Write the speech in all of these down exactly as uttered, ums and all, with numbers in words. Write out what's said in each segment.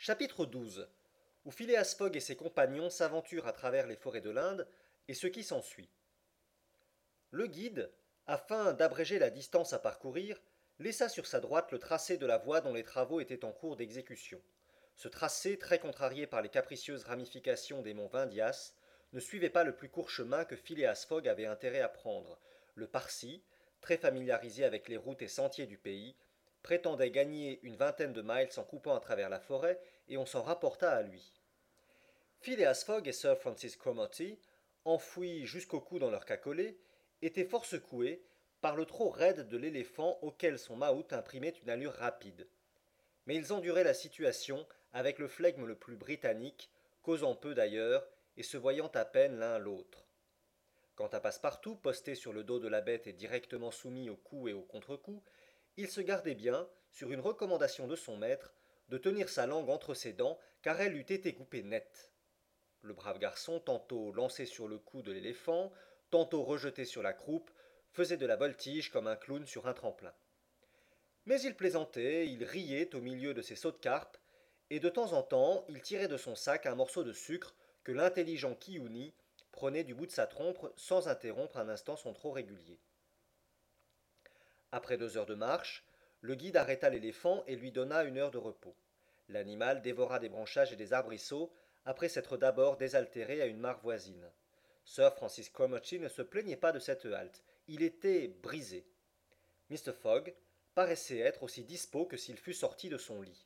Chapitre douze, où Phileas Fogg et ses compagnons s'aventurent à travers les forêts de l'Inde et ce qui s'ensuit. Le guide, afin d'abréger la distance à parcourir, laissa sur sa droite le tracé de la voie dont les travaux étaient en cours d'exécution. Ce tracé, très contrarié par les capricieuses ramifications des monts Vindhias, ne suivait pas le plus court chemin que Phileas Fogg avait intérêt à prendre. Le Parsi, très familiarisé avec les routes et sentiers du pays, prétendait gagner une vingtaine de miles en coupant à travers la forêt, et on s'en rapporta à lui. Phileas Fogg et Sir Francis Cromarty, enfouis jusqu'au cou dans leur cacolet, étaient fort secoués par le trot raide de l'éléphant auquel son mahout imprimait une allure rapide. Mais ils enduraient la situation avec le flegme le plus britannique, causant peu d'ailleurs, et se voyant à peine l'un l'autre. Quant à Passepartout, posté sur le dos de la bête et directement soumis au coup et au contre-coup, il se gardait bien, sur une recommandation de son maître, de tenir sa langue entre ses dents, car elle eût été coupée nette. Le brave garçon, tantôt lancé sur le cou de l'éléphant, tantôt rejeté sur la croupe, faisait de la voltige comme un clown sur un tremplin. Mais il plaisantait, il riait au milieu de ses sauts de carpe, et de temps en temps il tirait de son sac un morceau de sucre que l'intelligent Kiouni prenait du bout de sa trompe sans interrompre un instant son trot régulier. Après deux heures de marche, le guide arrêta l'éléphant et lui donna une heure de repos. L'animal dévora des branchages et des arbrisseaux, après s'être d'abord désaltéré à une mare voisine. Sir Francis Cromarty ne se plaignait pas de cette halte, il était brisé. Mr. Fogg paraissait être aussi dispos que s'il fût sorti de son lit.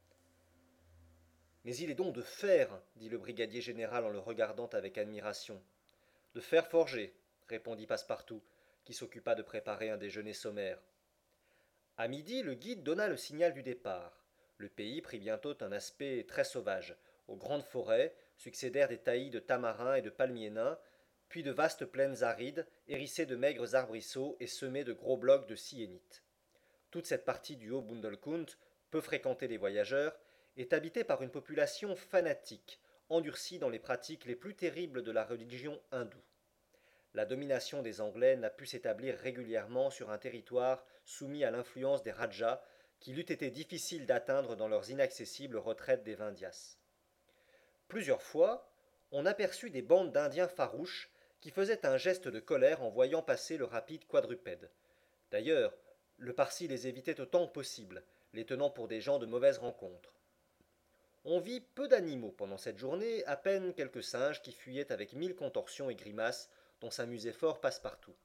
Mais il est donc de fer, dit le brigadier général en le regardant avec admiration. De fer forgé, répondit Passepartout, qui s'occupa de préparer un déjeuner sommaire. À midi, le guide donna le signal du départ. Le pays prit bientôt un aspect très sauvage. Aux grandes forêts succédèrent des taillis de tamarins et de palmiers nains, puis de vastes plaines arides, hérissées de maigres arbrisseaux et semées de gros blocs de syénite. Toute cette partie du Haut-Bundelkund, peu fréquentée des voyageurs, est habitée par une population fanatique, endurcie dans les pratiques les plus terribles de la religion hindoue. La domination des Anglais n'a pu s'établir régulièrement sur un territoire soumis à l'influence des Rajas, qu'il eût été difficile d'atteindre dans leurs inaccessibles retraites des Vindhias. Plusieurs fois, on aperçut des bandes d'Indiens farouches qui faisaient un geste de colère en voyant passer le rapide quadrupède. D'ailleurs, le Parsi les évitait autant que possible, les tenant pour des gens de mauvaise rencontre. On vit peu d'animaux pendant cette journée, à peine quelques singes qui fuyaient avec mille contorsions et grimaces dont s'amusait fort Passepartout.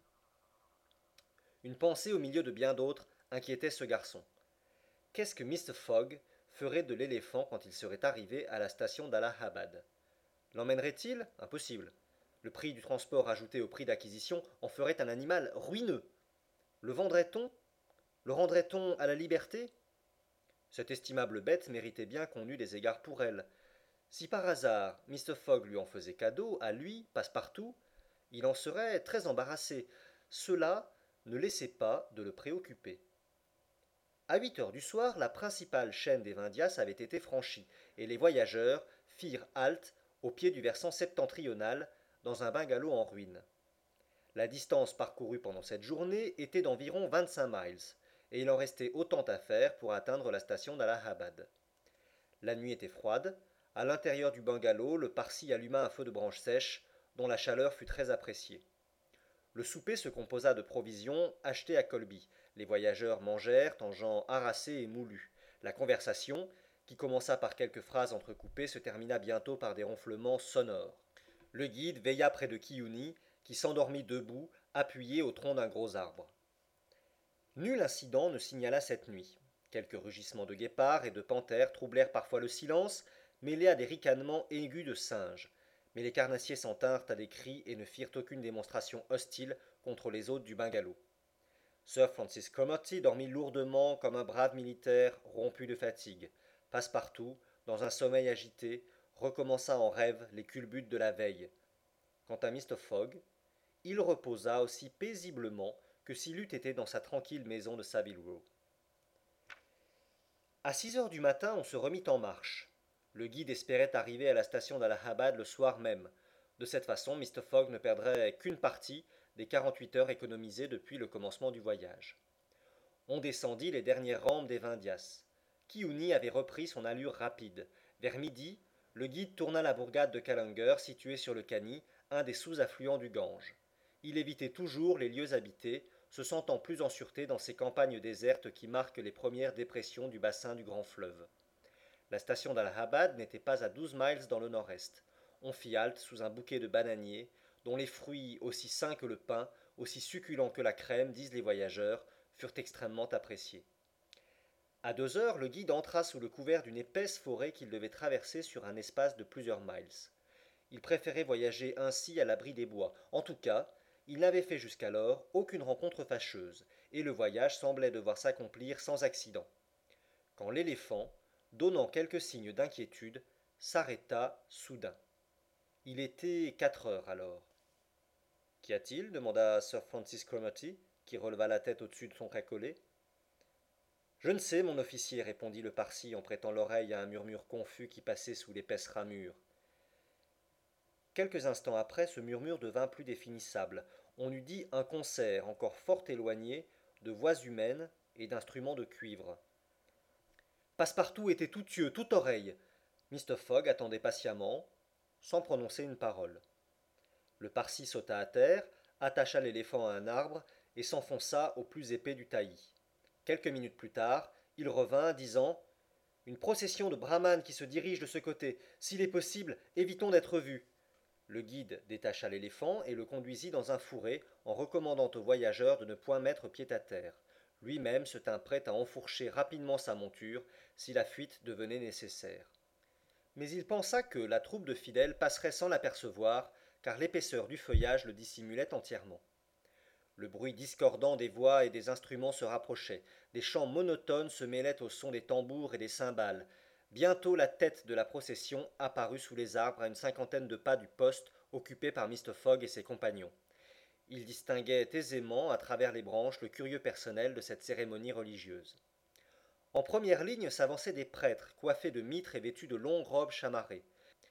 Une pensée au milieu de bien d'autres inquiétait ce garçon. Qu'est-ce que mister Fogg ferait de l'éléphant quand il serait arrivé à la station d'Allahabad? L'emmènerait-il? Impossible. Le prix du transport ajouté au prix d'acquisition en ferait un animal ruineux. Le vendrait-on? Le rendrait-on à la liberté? Cette estimable bête méritait bien qu'on eût des égards pour elle. Si par hasard mister Fogg lui en faisait cadeau, à lui, Passepartout, il en serait très embarrassé. Cela ne laissait pas de le préoccuper. À huit heures du soir, la principale chaîne des Vindhias avait été franchie, et les voyageurs firent halte au pied du versant septentrional, dans un bungalow en ruine. La distance parcourue pendant cette journée était d'environ vingt-cinq miles, et il en restait autant à faire pour atteindre la station d'Allahabad. La nuit était froide. À l'intérieur du bungalow, le Parsi alluma un feu de branches sèches, dont la chaleur fut très appréciée. Le souper se composa de provisions achetées à Colby. Les voyageurs mangèrent en gens harassés et moulus. La conversation, qui commença par quelques phrases entrecoupées, se termina bientôt par des ronflements sonores. Le guide veilla près de Kiouni, qui s'endormit debout, appuyé au tronc d'un gros arbre. Nul incident ne signala cette nuit. Quelques rugissements de guépards et de panthères troublèrent parfois le silence, mêlés à des ricanements aigus de singes. Mais les carnassiers s'en tinrent à des cris et ne firent aucune démonstration hostile contre les hôtes du bungalow. Sir Francis Cromarty dormit lourdement comme un brave militaire rompu de fatigue. Passepartout, dans un sommeil agité, recommença en rêve les culbutes de la veille. Quant à mister Fogg, il reposa aussi paisiblement que s'il eût été dans sa tranquille maison de Saville Row. À six heures du matin, on se remit en marche. Le guide espérait arriver à la station d'Allahabad le soir même. De cette façon, mister Fogg ne perdrait qu'une partie des quarante-huit heures économisées depuis le commencement du voyage. On descendit les dernières rampes des Vindhias. Kiuni avait repris son allure rapide. Vers midi, le guide tourna la bourgade de Kalanger, située sur le Kani, un des sous-affluents du Gange. Il évitait toujours les lieux habités, se sentant plus en sûreté dans ces campagnes désertes qui marquent les premières dépressions du bassin du grand fleuve. La station d'Allahabad n'était pas à douze miles dans le nord-est. On fit halte sous un bouquet de bananiers, dont les fruits, aussi sains que le pain, aussi succulents que la crème, disent les voyageurs, furent extrêmement appréciés. À deux heures, le guide entra sous le couvert d'une épaisse forêt qu'il devait traverser sur un espace de plusieurs miles. Il préférait voyager ainsi à l'abri des bois. En tout cas, il n'avait fait jusqu'alors aucune rencontre fâcheuse, et le voyage semblait devoir s'accomplir sans accident. Quand l'éléphant, donnant quelques signes d'inquiétude, s'arrêta soudain. Il était quatre heures alors. Qu'y a-t-il demanda Sir Francis Cromarty, qui releva la tête au-dessus de son cacolet. Je ne sais, mon officier, répondit le Parsi en prêtant l'oreille à un murmure confus qui passait sous l'épaisse ramure. Quelques instants après, ce murmure devint plus définissable. On eût dit un concert encore fort éloigné de voix humaines et d'instruments de cuivre. Passepartout était tout yeux, tout oreille. Mister Fogg attendait patiemment, sans prononcer une parole. Le Parsi sauta à terre, attacha l'éléphant à un arbre et s'enfonça au plus épais du taillis. Quelques minutes plus tard, il revint, disant « Une procession de brahmanes qui se dirige de ce côté. S'il est possible, évitons d'être vus. » Le guide détacha l'éléphant et le conduisit dans un fourré en recommandant aux voyageurs de ne point mettre pied à terre. Lui-même se tint prêt à enfourcher rapidement sa monture si la fuite devenait nécessaire. Mais il pensa que la troupe de fidèles passerait sans l'apercevoir, car l'épaisseur du feuillage le dissimulait entièrement. Le bruit discordant des voix et des instruments se rapprochait, des chants monotones se mêlaient au son des tambours et des cymbales. Bientôt la tête de la procession apparut sous les arbres à une cinquantaine de pas du poste occupé par Mister Fogg et ses compagnons. Il distinguait aisément à travers les branches le curieux personnel de cette cérémonie religieuse. En première ligne s'avançaient des prêtres, coiffés de mitres et vêtus de longues robes chamarrées.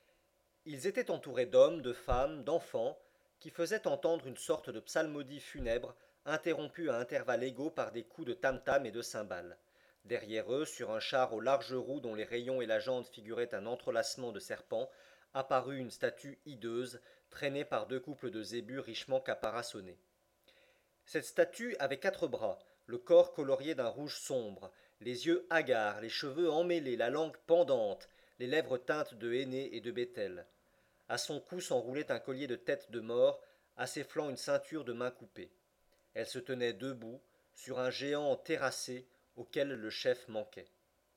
Ils étaient entourés d'hommes, de femmes, d'enfants, qui faisaient entendre une sorte de psalmodie funèbre, interrompue à intervalles égaux par des coups de tam-tam et de cymbales. Derrière eux, sur un char aux larges roues dont les rayons et la jante figuraient un entrelacement de serpents, apparut une statue hideuse, traînée par deux couples de zébus richement caparaçonnés. Cette statue avait quatre bras, le corps colorié d'un rouge sombre, les yeux hagards, les cheveux emmêlés, la langue pendante, les lèvres teintes de henné et de bétel. À son cou s'enroulait un collier de tête de mort, à ses flancs une ceinture de mains coupées. Elle se tenait debout, sur un géant terrassé auquel le chef manquait.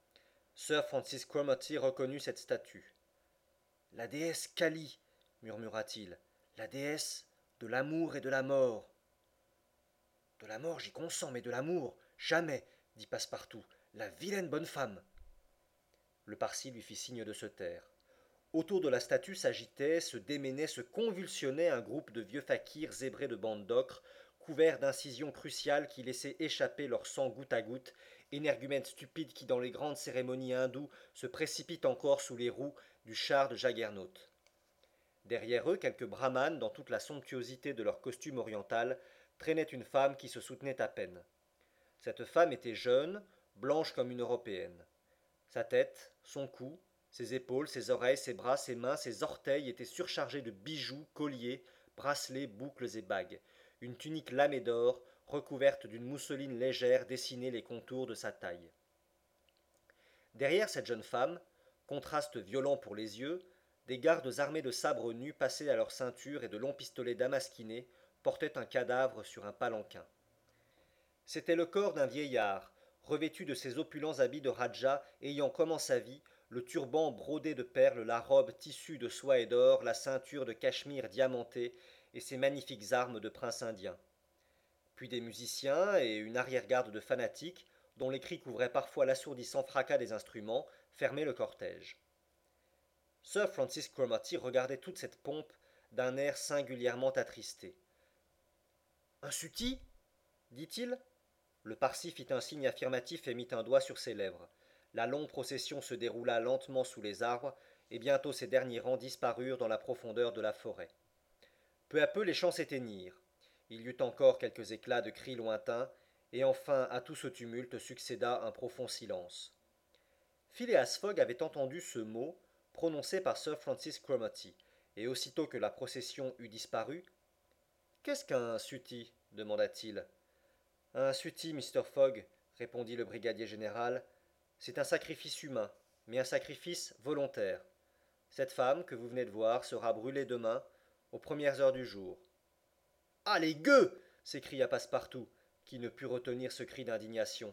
Sir Francis Cromarty reconnut cette statue. La déesse Kali, murmura-t-il, la déesse de l'amour et de la mort. De la mort, j'y consens, mais de l'amour, jamais, dit Passepartout, la vilaine bonne femme. Le Parsi lui fit signe de se taire. Autour de la statue s'agitait, se déménait, se convulsionnait un groupe de vieux fakirs zébrés de bandes d'ocre, couverts d'incisions cruciales qui laissaient échapper leur sang goutte à goutte, énergumènes stupides qui, dans les grandes cérémonies hindoues, se précipitent encore sous les roues du char de Jaggernaut. Derrière eux, quelques brahmanes, dans toute la somptuosité de leur costume oriental, traînaient une femme qui se soutenait à peine. Cette femme était jeune, blanche comme une européenne. Sa tête, son cou, ses épaules, ses oreilles, ses bras, ses mains, ses orteils étaient surchargés de bijoux, colliers, bracelets, boucles et bagues. Une tunique lamée d'or, recouverte d'une mousseline légère, dessinait les contours de sa taille. Derrière cette jeune femme, contraste violent pour les yeux, des gardes armés de sabres nus passés à leur ceinture et de longs pistolets damasquinés portaient un cadavre sur un palanquin. C'était le corps d'un vieillard, revêtu de ses opulents habits de Raja, ayant comme en sa vie le turban brodé de perles, la robe tissue de soie et d'or, la ceinture de cachemire diamantée et ses magnifiques armes de prince indien. Puis des musiciens et une arrière-garde de fanatiques, dont les cris couvraient parfois l'assourdissant fracas des instruments, fermaient le cortège. Sir Francis Cromarty regardait toute cette pompe d'un air singulièrement attristé. Un sutty dit-il. Le Parsi fit un signe affirmatif et mit un doigt sur ses lèvres. La longue procession se déroula lentement sous les arbres, et bientôt ces derniers rangs disparurent dans la profondeur de la forêt. Peu à peu les chants s'éteignirent. Il y eut encore quelques éclats de cris lointains, et enfin à tout ce tumulte succéda un profond silence. Phileas Fogg avait entendu ce mot prononcé par Sir Francis Cromarty, et aussitôt que la procession eut disparu, qu'est-ce qu'un sutty demanda-t-il. Un sutty, mister Fogg, répondit le brigadier général, c'est un sacrifice humain, mais un sacrifice volontaire. Cette femme que vous venez de voir sera brûlée demain, aux premières heures du jour. Ah, les gueux s'écria Passepartout, qui ne put retenir ce cri d'indignation.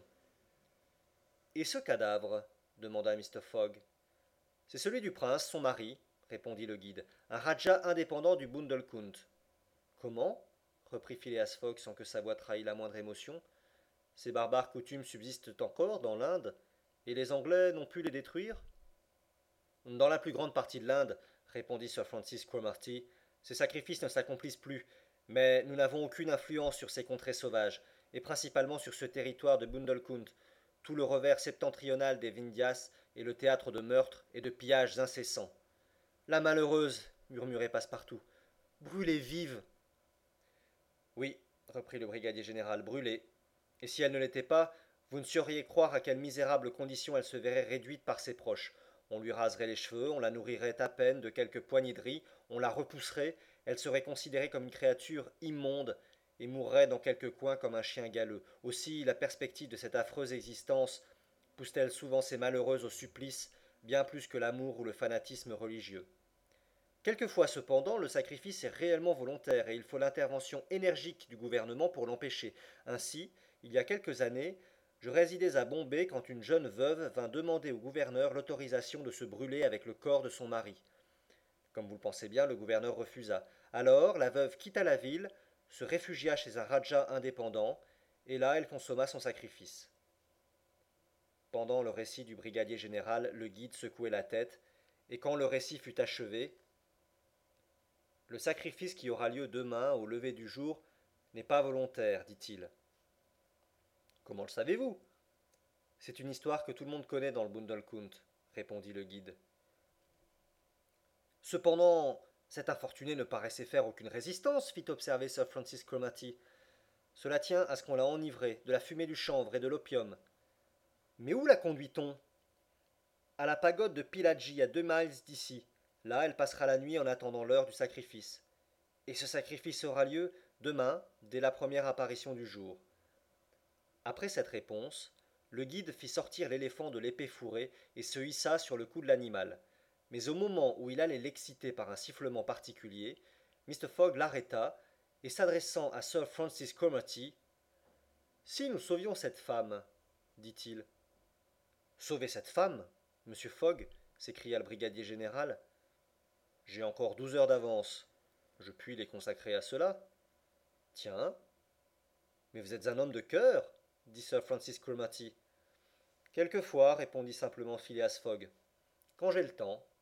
Et ce cadavre demanda mister Fogg. C'est celui du prince, son mari, répondit le guide, un rajah indépendant du Bundelkund. Comment reprit Phileas Fogg sans que sa voix trahît la moindre émotion. Ces barbares coutumes subsistent encore dans l'Inde, et les Anglais n'ont pu les détruire. Dans la plus grande partie de l'Inde, répondit Sir Francis Cromarty, ces sacrifices ne s'accomplissent plus, mais nous n'avons aucune influence sur ces contrées sauvages, et principalement sur ce territoire de Bundelkund. Tout le revers septentrional des Vindhias est le théâtre de meurtres et de pillages incessants. La malheureuse, murmurait Passepartout, brûlée vive. Oui, reprit le brigadier général, brûlée. Et si elle ne l'était pas, vous ne sauriez croire à quelle misérable condition elle se verrait réduite par ses proches. On lui raserait les cheveux, on la nourrirait à peine de quelques poignées de riz, on la repousserait, elle serait considérée comme une créature immonde et mourrait dans quelque coin comme un chien galeux. Aussi, la perspective de cette affreuse existence pousse-t-elle souvent ces malheureuses au supplice, bien plus que l'amour ou le fanatisme religieux. Quelquefois cependant, le sacrifice est réellement volontaire et il faut l'intervention énergique du gouvernement pour l'empêcher. Ainsi, il y a quelques années, je résidais à Bombay quand une jeune veuve vint demander au gouverneur l'autorisation de se brûler avec le corps de son mari. Comme vous le pensez bien, le gouverneur refusa. Alors, la veuve quitta la ville, se réfugia chez un rajah indépendant, et là elle consomma son sacrifice. Pendant le récit du brigadier général, le guide secouait la tête, et quand le récit fut achevé, le sacrifice qui aura lieu demain au lever du jour n'est pas volontaire, dit-il. Comment le savez-vous? C'est une histoire que tout le monde connaît dans le Bundelkund, répondit le guide. Cependant, cet infortuné ne paraissait faire aucune résistance, fit observer Sir Francis Cromarty. Cela tient à ce qu'on l'a enivré, de la fumée du chanvre et de l'opium. Mais où la conduit-on? À la pagode de Pillaji, à deux miles d'ici. Là, elle passera la nuit en attendant l'heure du sacrifice. Et ce sacrifice aura lieu demain, dès la première apparition du jour. Après cette réponse, le guide fit sortir l'éléphant de l'épée fourrée et se hissa sur le cou de l'animal. Mais au moment où il allait l'exciter par un sifflement particulier, mister Fogg l'arrêta et s'adressant à Sir Francis Cromarty, « Si nous sauvions cette femme, dit-il. Sauver cette femme, monsieur Fogg, s'écria le brigadier général. J'ai encore douze heures d'avance. Je puis les consacrer à cela. Tiens. Mais vous êtes un homme de cœur, dit Sir Francis Cromarty. Quelquefois, répondit simplement Phileas Fogg, quand j'ai le temps.